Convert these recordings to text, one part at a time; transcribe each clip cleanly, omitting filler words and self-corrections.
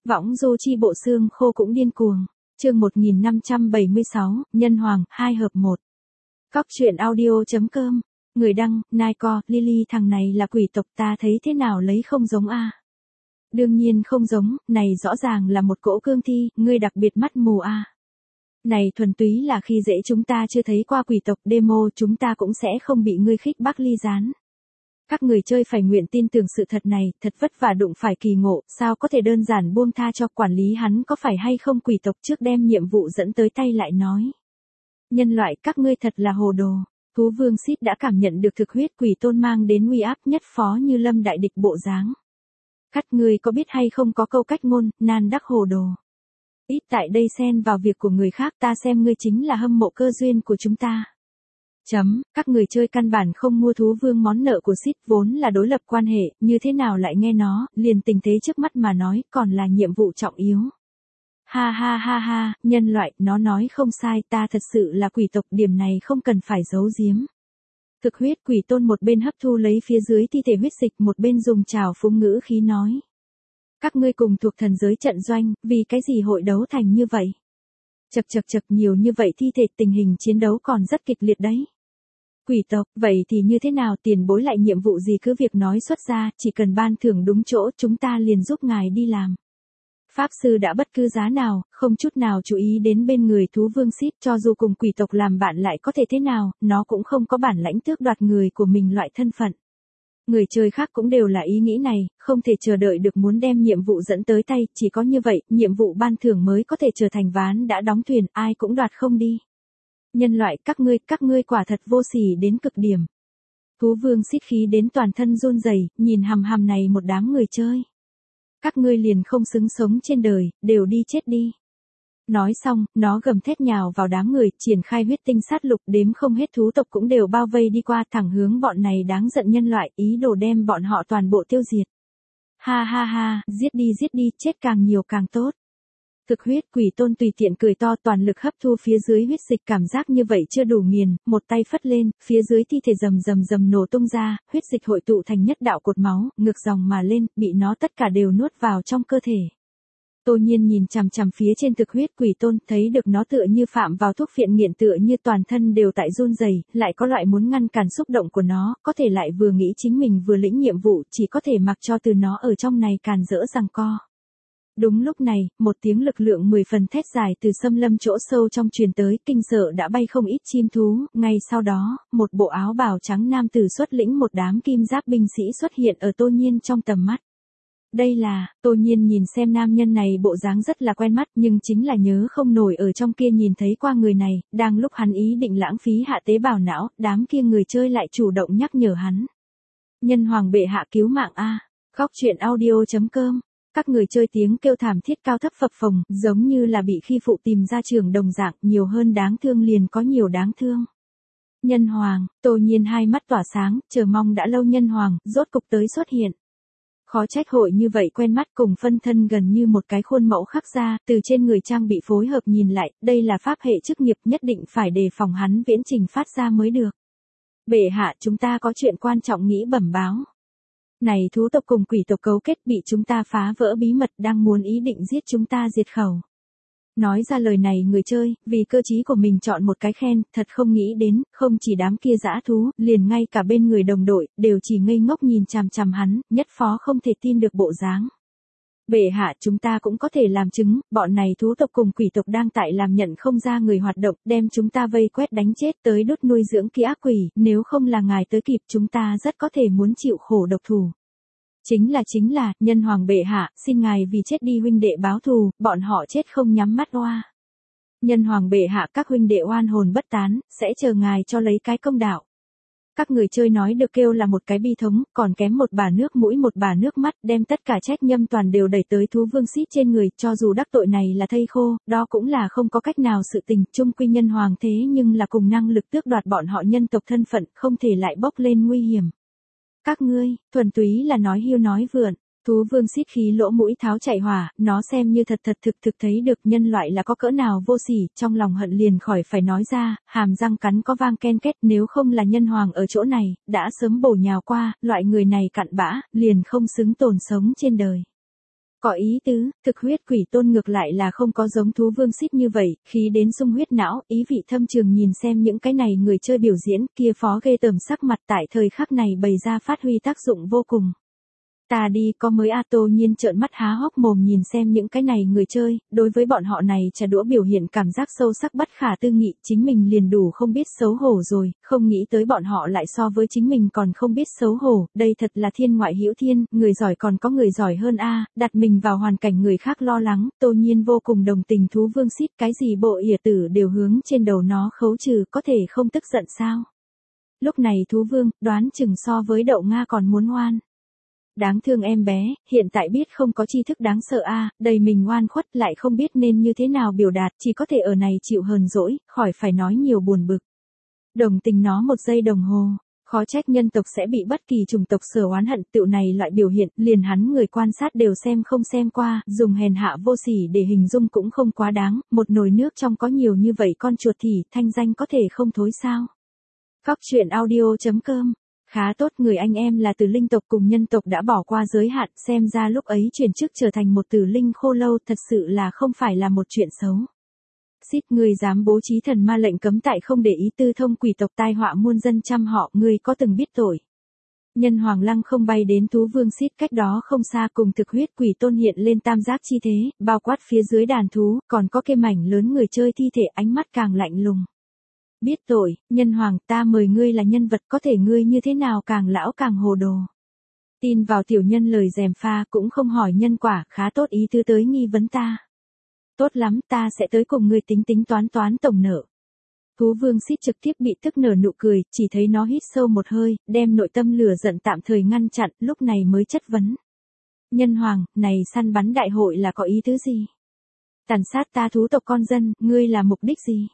Võng du chi bộ xương khô cũng điên cuồng. Chương 1576, Nhân Hoàng, 2 hợp 1. Cóc truyện audio.com. Người đăng, Nai-co, Lily thằng này là quỷ tộc ta thấy thế nào lấy không giống a. Đương nhiên không giống, này rõ ràng là một cỗ cương thi, ngươi đặc biệt mắt mù a. Này thuần túy là khi dễ chúng ta chưa thấy qua quỷ tộc demo chúng ta cũng sẽ không bị ngươi khích bác ly gián. Các người chơi phải nguyện tin tưởng sự thật này, thật vất vả đụng phải kỳ ngộ, sao có thể đơn giản buông tha cho quản lý hắn có phải hay không quỷ tộc trước đem nhiệm vụ dẫn tới tay lại nói. Nhân loại các ngươi thật là hồ đồ, thú vương Sith đã cảm nhận được thực huyết quỷ tôn mang đến uy áp nhất phó như lâm đại địch bộ dáng. Các ngươi có biết hay không có câu cách ngôn, nan đắc hồ đồ. Ít tại đây xen vào việc của người khác ta xem ngươi chính là hâm mộ cơ duyên của chúng ta. Các người chơi căn bản không mua thú vương món nợ của Sith vốn là đối lập quan hệ, như thế nào lại nghe nó, liền tình thế trước mắt mà nói, còn là nhiệm vụ trọng yếu. Ha ha ha ha, nhân loại, nó nói không sai, ta thật sự là quỷ tộc, điểm này không cần phải giấu giếm. Thực huyết quỷ tôn một bên hấp thu lấy phía dưới thi thể huyết dịch, một bên dùng trào phúng ngữ khí nói. Các ngươi cùng thuộc thần giới trận doanh, vì cái gì hội đấu thành như vậy? Chật nhiều như vậy thi thể, tình hình chiến đấu còn rất kịch liệt đấy. Quỷ tộc, vậy thì như thế nào, tiền bối lại nhiệm vụ gì cứ việc nói xuất ra, chỉ cần ban thưởng đúng chỗ chúng ta liền giúp ngài đi làm. Pháp sư đã bất cứ giá nào, không chút nào chú ý đến bên người thú vương Sith, cho dù cùng quỷ tộc làm bạn lại có thể thế nào, nó cũng không có bản lãnh tước đoạt người của mình loại thân phận. Người chơi khác cũng đều là ý nghĩ này, không thể chờ đợi được muốn đem nhiệm vụ dẫn tới tay, chỉ có như vậy, nhiệm vụ ban thưởng mới có thể trở thành ván đã đóng thuyền, ai cũng đoạt không đi. Nhân loại các ngươi quả thật vô sỉ đến cực điểm. Thú vương Sith khí đến toàn thân run rẩy, nhìn hằm này một đám người chơi. Các ngươi liền không xứng sống trên đời, đều đi chết đi. Nói xong, nó gầm thét nhào vào đám người, triển khai huyết tinh sát lục, đếm không hết thú tộc cũng đều bao vây đi qua, thẳng hướng bọn này đáng giận nhân loại, ý đồ đem bọn họ toàn bộ tiêu diệt. Ha ha ha, giết đi, chết càng nhiều càng tốt. Thực huyết quỷ tôn tùy tiện cười to, toàn lực hấp thu phía dưới huyết dịch, cảm giác như vậy chưa đủ nghiền, một tay phất lên, phía dưới thi thể rầm nổ tung ra, huyết dịch hội tụ thành nhất đạo cột máu, ngược dòng mà lên, bị nó tất cả đều nuốt vào trong cơ thể. Tô Nhiên nhìn chằm phía trên thực huyết quỷ tôn, thấy được nó tựa như phạm vào thuốc phiện nghiện, tựa như toàn thân đều tại run rẩy, lại có loại muốn ngăn cản xúc động của nó, có thể lại vừa nghĩ chính mình vừa lĩnh nhiệm vụ, chỉ có thể mặc cho từ nó ở trong này càn rỡ giằng co. Đúng lúc này, một tiếng lực lượng 10 phần thét dài từ xâm lâm chỗ sâu trong truyền tới, kinh sợ đã bay không ít chim thú, ngay sau đó, một bộ áo bào trắng nam tử xuất lĩnh một đám kim giáp binh sĩ xuất hiện ở Tô Nhiên trong tầm mắt. Đây là, Tô Nhiên nhìn xem nam nhân này bộ dáng rất là quen mắt, nhưng chính là nhớ không nổi ở trong kia nhìn thấy qua người này, đang lúc hắn ý định lãng phí hạ tế bào não, đám kia người chơi lại chủ động nhắc nhở hắn. Nhân hoàng bệ hạ cứu mạng a. Cóc truyện audio.com. Các người chơi tiếng kêu thảm thiết cao thấp phập phồng, giống như là bị khi phụ tìm ra trường đồng dạng, nhiều hơn đáng thương liền có nhiều đáng thương. Nhân hoàng, Tô Nhiên hai mắt tỏa sáng, chờ mong đã lâu nhân hoàng, rốt cục tới xuất hiện. Khó trách hội như vậy quen mắt, cùng phân thân gần như một cái khuôn mẫu khắc ra, từ trên người trang bị phối hợp nhìn lại, đây là pháp hệ chức nghiệp, nhất định phải đề phòng hắn viễn trình phát ra mới được. Bệ hạ, chúng ta có chuyện quan trọng nghĩ bẩm báo. Này thú tộc cùng quỷ tộc cấu kết, bị chúng ta phá vỡ bí mật, đang muốn ý định giết chúng ta diệt khẩu. Nói ra lời này người chơi, vì cơ trí của mình chọn một cái khen, thật không nghĩ đến, không chỉ đám kia dã thú, liền ngay cả bên người đồng đội, đều chỉ ngây ngốc nhìn chằm hắn, nhất phó không thể tin được bộ dáng. Bệ hạ, chúng ta cũng có thể làm chứng, bọn này thú tộc cùng quỷ tộc đang tại làm nhận không ra người hoạt động, đem chúng ta vây quét đánh chết tới đốt nuôi dưỡng kia ác quỷ, nếu không là ngài tới kịp chúng ta rất có thể muốn chịu khổ độc thủ. Chính là, nhân hoàng bệ hạ, xin ngài vì chết đi huynh đệ báo thù, bọn họ chết không nhắm mắt oa. Nhân hoàng bệ hạ, các huynh đệ oan hồn bất tán, sẽ chờ ngài cho lấy cái công đạo. Các người chơi nói được kêu là một cái bi thống, còn kém một bả nước mũi một bả nước mắt, đem tất cả trách nhâm toàn đều đẩy tới thú vương Sith trên người, cho dù đắc tội này là thây khô, đó cũng là không có cách nào, sự tình chung quy nhân hoàng thế nhưng là cùng năng lực tước đoạt bọn họ nhân tộc thân phận, không thể lại bốc lên nguy hiểm. Các ngươi, thuần túy là nói hiêu nói vượn. Thú vương Sith khí lỗ mũi tháo chạy hỏa, nó xem như thật thực thấy được nhân loại là có cỡ nào vô sỉ, trong lòng hận liền khỏi phải nói ra, hàm răng cắn có vang ken két, nếu không là nhân hoàng ở chỗ này, đã sớm bổ nhào qua, loại người này cặn bã, liền không xứng tồn sống trên đời. Có ý tứ, thực huyết quỷ tôn ngược lại là không có giống thú vương xít như vậy, khí đến sung huyết não, ý vị thâm trường nhìn xem những cái này người chơi biểu diễn, kia phó ghê tởm sắc mặt tại thời khắc này bày ra phát huy tác dụng vô cùng. Ta đi, có mới A Tô Nhiên trợn mắt há hốc mồm nhìn xem những cái này người chơi, đối với bọn họ này trà đũa biểu hiện cảm giác sâu sắc bất khả tư nghị, chính mình liền đủ không biết xấu hổ rồi, không nghĩ tới bọn họ lại so với chính mình còn không biết xấu hổ, đây thật là thiên ngoại hữu thiên, người giỏi còn có người giỏi hơn a, đặt mình vào hoàn cảnh người khác lo lắng, Tô Nhiên vô cùng đồng tình thú vương xít, cái gì bộ ỉa tử đều hướng trên đầu nó khấu trừ, có thể không tức giận sao? Lúc này thú vương, đoán chừng so với đậu Nga còn muốn ngoan. Đáng thương em bé, hiện tại biết không có tri thức đáng sợ a, đầy mình ngoan khuất lại không biết nên như thế nào biểu đạt, chỉ có thể ở này chịu hờn dỗi, khỏi phải nói nhiều buồn bực. Đồng tình nó một giây đồng hồ, khó trách nhân tộc sẽ bị bất kỳ chủng tộc sở oán hận, tựu này loại biểu hiện, liền hắn người quan sát đều xem không xem qua, dùng hèn hạ vô sỉ để hình dung cũng không quá đáng, một nồi nước trong có nhiều như vậy con chuột thì thanh danh có thể không thối sao. Cóc truyện audio.com. Khá tốt, người anh em là tử linh tộc cùng nhân tộc đã bỏ qua giới hạn, xem ra lúc ấy chuyển chức trở thành một tử linh khô lâu thật sự là không phải là một chuyện xấu. Xít, ngươi dám bố trí thần ma lệnh cấm tại không để ý tư thông quỷ tộc tai họa muôn dân trăm họ, ngươi có từng biết tội. Nhân hoàng lăng không bay đến thú vương xít cách đó không xa cùng thực huyết quỷ tôn hiện lên tam giác chi thế, bao quát phía dưới đàn thú, còn có cái mảnh lớn người chơi thi thể ánh mắt càng lạnh lùng. Biết tội, nhân hoàng, ta mời ngươi là nhân vật, có thể ngươi như thế nào càng lão càng hồ đồ. Tin vào tiểu nhân lời gièm pha cũng không hỏi nhân quả, khá tốt ý tứ tới nghi vấn ta. Tốt lắm, ta sẽ tới cùng ngươi tính tính toán tổng nợ. Thú vương xít trực tiếp bị tức nở nụ cười, chỉ thấy nó hít sâu một hơi, đem nội tâm lửa giận tạm thời ngăn chặn, lúc này mới chất vấn. Nhân hoàng, này săn bắn đại hội là có ý tứ gì? Tàn sát ta thú tộc con dân, ngươi là mục đích gì?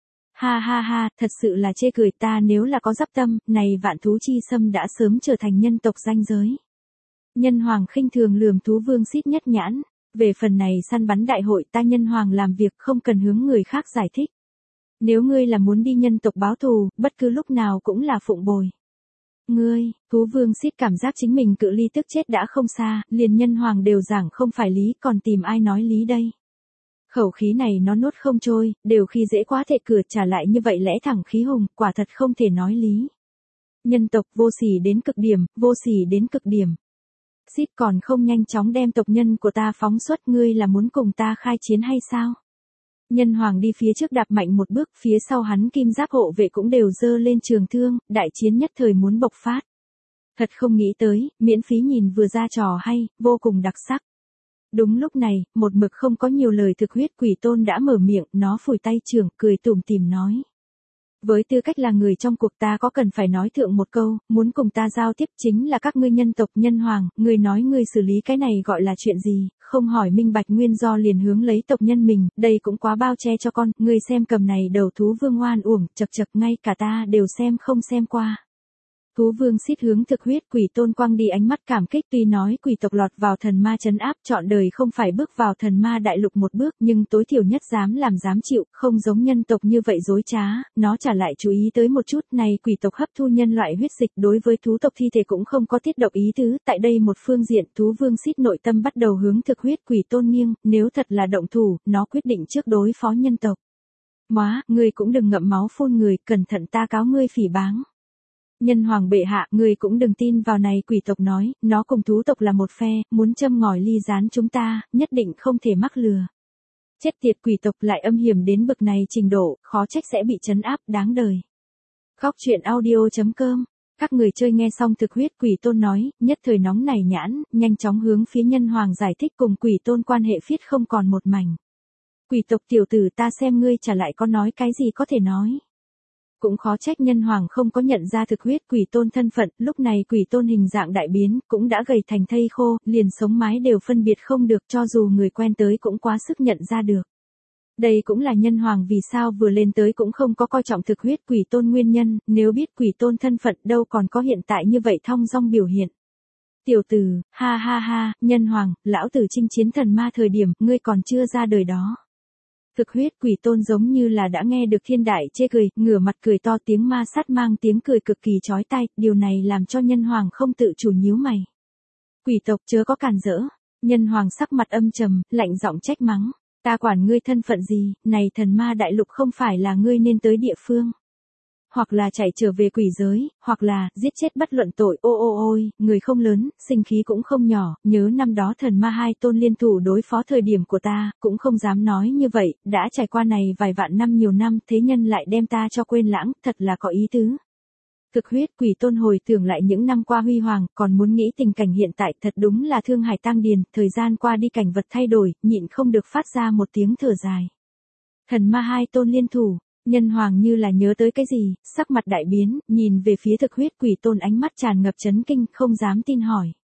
Ha ha ha, thật sự là chê cười, ta nếu là có dắp tâm, này vạn thú chi xâm đã sớm trở thành nhân tộc ranh giới. Nhân hoàng khinh thường lườm thú vương xít nhất nhãn, về phần này săn bắn đại hội ta nhân hoàng làm việc không cần hướng người khác giải thích. Nếu ngươi là muốn đi nhân tộc báo thù, bất cứ lúc nào cũng là phụng bồi. Ngươi, thú vương xít cảm giác chính mình cự ly tức chết đã không xa, liền nhân hoàng đều giảng không phải lý, còn tìm ai nói lý đây. Khẩu khí này nó nuốt không trôi, đều khi dễ quá thể cửa trả lại như vậy lẽ thẳng khí hùng, quả thật không thể nói lý. Nhân tộc vô sỉ đến cực điểm, vô sỉ đến cực điểm. Xít còn không nhanh chóng đem tộc nhân của ta phóng xuất, ngươi là muốn cùng ta khai chiến hay sao? Nhân hoàng đi phía trước đạp mạnh một bước, phía sau hắn kim giáp hộ vệ cũng đều giơ lên trường thương, đại chiến nhất thời muốn bộc phát. Thật không nghĩ tới, miễn phí nhìn vừa ra trò hay, vô cùng đặc sắc. Đúng lúc này, một mực không có nhiều lời thực huyết quỷ tôn đã mở miệng, nó phủi tay trưởng, cười tủm tỉm nói. Với tư cách là người trong cuộc ta có cần phải nói thượng một câu, muốn cùng ta giao tiếp chính là các ngươi nhân tộc nhân hoàng, ngươi nói ngươi xử lý cái này gọi là chuyện gì, không hỏi minh bạch nguyên do liền hướng lấy tộc nhân mình, đây cũng quá bao che cho con, ngươi xem cầm này đầu thú vương oan uổng, chật chật ngay cả ta đều xem không xem qua. Thú vương xít hướng thực huyết quỷ tôn quang đi ánh mắt cảm kích, tuy nói quỷ tộc lọt vào thần ma trấn áp trọn đời không phải bước vào thần ma đại lục một bước, nhưng tối thiểu nhất dám làm dám chịu, không giống nhân tộc như vậy dối trá, nó trả lại chú ý tới một chút này quỷ tộc hấp thu nhân loại huyết dịch đối với thú tộc thi thể cũng không có tiết độc ý tứ, tại đây một phương diện thú vương xít nội tâm bắt đầu hướng thực huyết quỷ tôn nghiêng, nếu thật là động thủ, nó quyết định trước đối phó nhân tộc. Móa, ngươi cũng đừng ngậm máu phun người, cẩn thận ta cáo ngươi phỉ báng. Nhân hoàng bệ hạ, người cũng đừng tin vào này quỷ tộc nói, nó cùng thú tộc là một phe, muốn châm ngòi ly gián chúng ta, nhất định không thể mắc lừa. Chết tiệt, quỷ tộc lại âm hiểm đến bực này trình độ, khó trách sẽ bị trấn áp, đáng đời. Cóc truyện audio.com. Các người chơi nghe xong thực huyết quỷ tôn nói, nhất thời nóng nảy nhãn, nhanh chóng hướng phía nhân hoàng giải thích cùng quỷ tôn quan hệ phiết không còn một mảnh. Quỷ tộc tiểu tử, ta xem ngươi trả lại có nói cái gì có thể nói. Cũng khó trách nhân hoàng không có nhận ra thực huyết quỷ tôn thân phận, lúc này quỷ tôn hình dạng đại biến, cũng đã gầy thành thây khô, liền sống mái đều phân biệt không được, cho dù người quen tới cũng quá sức nhận ra được. Đây cũng là nhân hoàng vì sao vừa lên tới cũng không có coi trọng thực huyết quỷ tôn nguyên nhân, nếu biết quỷ tôn thân phận đâu còn có hiện tại như vậy thong dong biểu hiện. Tiểu tử, ha ha ha, nhân hoàng, lão tử chinh chiến thần ma thời điểm, ngươi còn chưa ra đời đó. Thực huyết quỷ tôn giống như là đã nghe được thiên đại chê cười, ngửa mặt cười to, tiếng ma sát mang tiếng cười cực kỳ chói tai, điều này làm cho nhân hoàng không tự chủ nhíu mày. Quỷ tộc chớ có cản rỡ. Nhân hoàng sắc mặt âm trầm, lạnh giọng trách mắng. Ta quản ngươi thân phận gì, này thần ma đại lục không phải là ngươi nên tới địa phương. Hoặc là chạy trở về quỷ giới, hoặc là giết chết bất luận tội. Ôi, người không lớn, sinh khí cũng không nhỏ, nhớ năm đó thần ma hai tôn liên thủ đối phó thời điểm của ta, cũng không dám nói như vậy, đã trải qua này vài vạn năm nhiều năm, thế nhân lại đem ta cho quên lãng, thật là có ý tứ. Thực huyết quỷ tôn hồi tưởng lại những năm qua huy hoàng, còn muốn nghĩ tình cảnh hiện tại thật đúng là thương hải tang điền, thời gian qua đi cảnh vật thay đổi, nhịn không được phát ra một tiếng thở dài. Thần ma hai tôn liên thủ. Nhân hoàng như là nhớ tới cái gì, sắc mặt đại biến, nhìn về phía thực huyết quỷ tôn ánh mắt tràn ngập chấn kinh, không dám tin hỏi.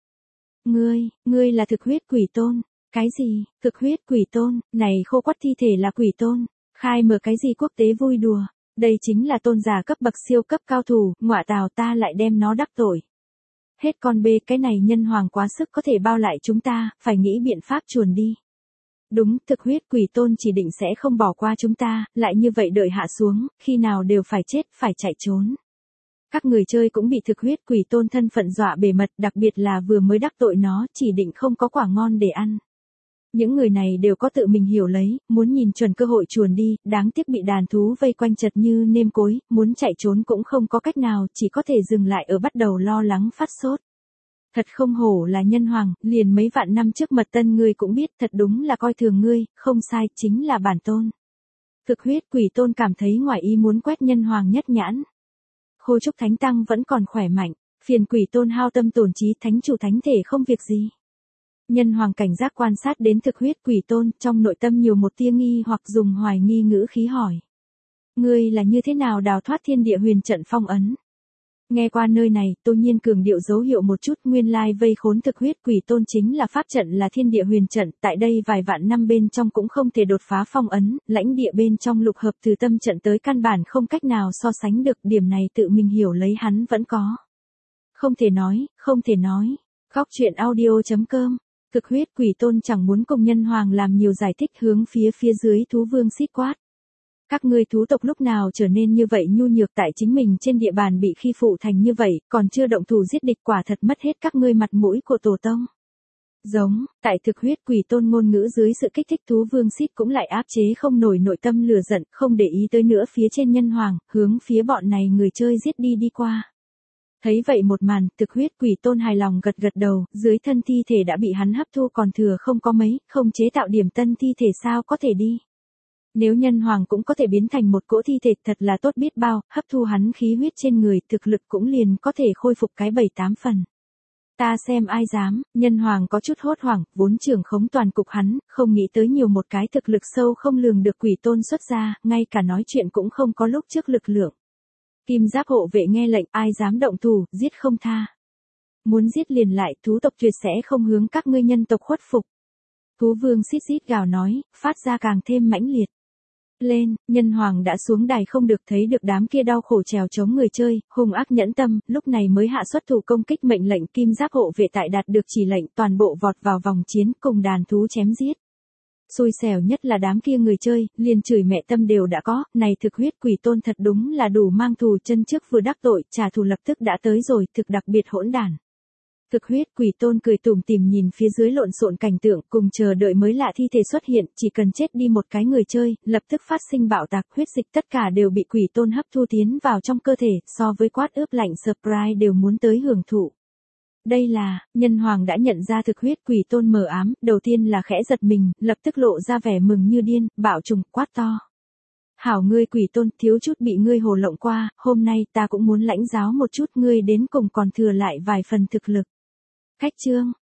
Ngươi là thực huyết quỷ tôn, cái gì, thực huyết quỷ tôn, này khô quắt thi thể là quỷ tôn, khai mở cái gì quốc tế vui đùa, đây chính là tôn giả cấp bậc siêu cấp cao thủ, ngọa tào ta lại đem nó đắc tội. Hết con bê, cái này nhân hoàng quá sức có thể bao lại chúng ta, phải nghĩ biện pháp chuồn đi. Đúng, thực huyết quỷ tôn chỉ định sẽ không bỏ qua chúng ta, lại như vậy đợi hạ xuống, khi nào đều phải chết, phải chạy trốn. Các người chơi cũng bị thực huyết quỷ tôn thân phận dọa bề mật, đặc biệt là vừa mới đắc tội nó, chỉ định không có quả ngon để ăn. Những người này đều có tự mình hiểu lấy, muốn nhìn chuẩn cơ hội chuồn đi, đáng tiếc bị đàn thú vây quanh chật như nêm cối, muốn chạy trốn cũng không có cách nào, chỉ có thể dừng lại ở bắt đầu lo lắng phát sốt. Thật không hổ là nhân hoàng, liền mấy vạn năm trước mật tân ngươi cũng biết, thật đúng là coi thường ngươi, không sai, chính là bản tôn. Thực huyết quỷ tôn cảm thấy ngoài ý muốn quét nhân hoàng nhất nhãn. Khôi trúc thánh tăng vẫn còn khỏe mạnh, phiền quỷ tôn hao tâm tổn trí, thánh chủ thánh thể không việc gì. Nhân hoàng cảnh giác quan sát đến thực huyết quỷ tôn, trong nội tâm nhiều một tia nghi hoặc dùng hoài nghi ngữ khí hỏi. Ngươi là như thế nào đào thoát thiên địa huyền trận phong ấn? Nghe qua nơi này, Tô Nhiên cường điệu dấu hiệu một chút, nguyên lai vây khốn thực huyết quỷ tôn chính là pháp trận là thiên địa huyền trận, tại đây vài vạn năm bên trong cũng không thể đột phá phong ấn, lãnh địa bên trong lục hợp từ tâm trận tới căn bản không cách nào so sánh được, điểm này tự mình hiểu lấy hắn vẫn có. Không thể nói. Góc truyện audio.com. Thực huyết quỷ tôn chẳng muốn cùng nhân hoàng làm nhiều giải thích, hướng phía dưới thú vương xít quát. Các ngươi thú tộc lúc nào trở nên như vậy nhu nhược, tại chính mình trên địa bàn bị khi phụ thành như vậy, còn chưa động thủ giết địch, quả thật mất hết các ngươi mặt mũi của tổ tông. Giống, tại thực huyết quỷ tôn ngôn ngữ dưới sự kích thích, thú vương xít cũng lại áp chế không nổi nội tâm lửa giận, không để ý tới nữa phía trên nhân hoàng, hướng phía bọn này người chơi giết đi qua. Thấy vậy một màn, thực huyết quỷ tôn hài lòng gật đầu, dưới thân thi thể đã bị hắn hấp thu còn thừa không có mấy, không chế tạo điểm tân thi thể sao có thể đi. Nếu nhân hoàng cũng có thể biến thành một cỗ thi thể thật là tốt biết bao, hấp thu hắn khí huyết trên người, thực lực cũng liền có thể khôi phục cái 7-8 phần. Ta xem ai dám, nhân hoàng có chút hốt hoảng, vốn trưởng khống toàn cục hắn, không nghĩ tới nhiều một cái thực lực sâu không lường được quỷ tôn xuất ra, ngay cả nói chuyện cũng không có lúc trước lực lượng. Kim giáp hộ vệ nghe lệnh, ai dám động thủ, giết không tha. Muốn giết liền lại, thú tộc tuyệt sẽ không hướng các ngươi nhân tộc khuất phục. Thú vương xít xít gào nói, phát ra càng thêm mãnh liệt. Lên, nhân hoàng đã xuống đài không được, thấy được đám kia đau khổ trèo chống người chơi, hung ác nhẫn tâm, lúc này mới hạ xuất thủ công kích mệnh lệnh. Kim giáp hộ vệ tại đạt được chỉ lệnh toàn bộ vọt vào vòng chiến cùng đàn thú chém giết. Xui xẻo nhất là đám kia người chơi, liền chửi mẹ tâm đều đã có, này thực huyết quỷ tôn thật đúng là đủ mang thù, chân trước vừa đắc tội, trả thù lập tức đã tới rồi, thực đặc biệt hỗn đản. Thực huyết quỷ tôn cười tủm tỉm nhìn phía dưới lộn xộn cảnh tượng, cùng chờ đợi mới lạ thi thể xuất hiện, chỉ cần chết đi một cái người chơi, lập tức phát sinh bạo tạc, huyết dịch tất cả đều bị quỷ tôn hấp thu tiến vào trong cơ thể, so với quát ướp lạnh surprise đều muốn tới hưởng thụ. Đây là, nhân hoàng đã nhận ra thực huyết quỷ tôn mờ ám, đầu tiên là khẽ giật mình, lập tức lộ ra vẻ mừng như điên, bạo trùng, quát to. Hảo ngươi quỷ tôn, thiếu chút bị ngươi hồ lộng qua, hôm nay ta cũng muốn lãnh giáo một chút, ngươi đến cùng còn thừa lại vài phần thực lực. Khách chương,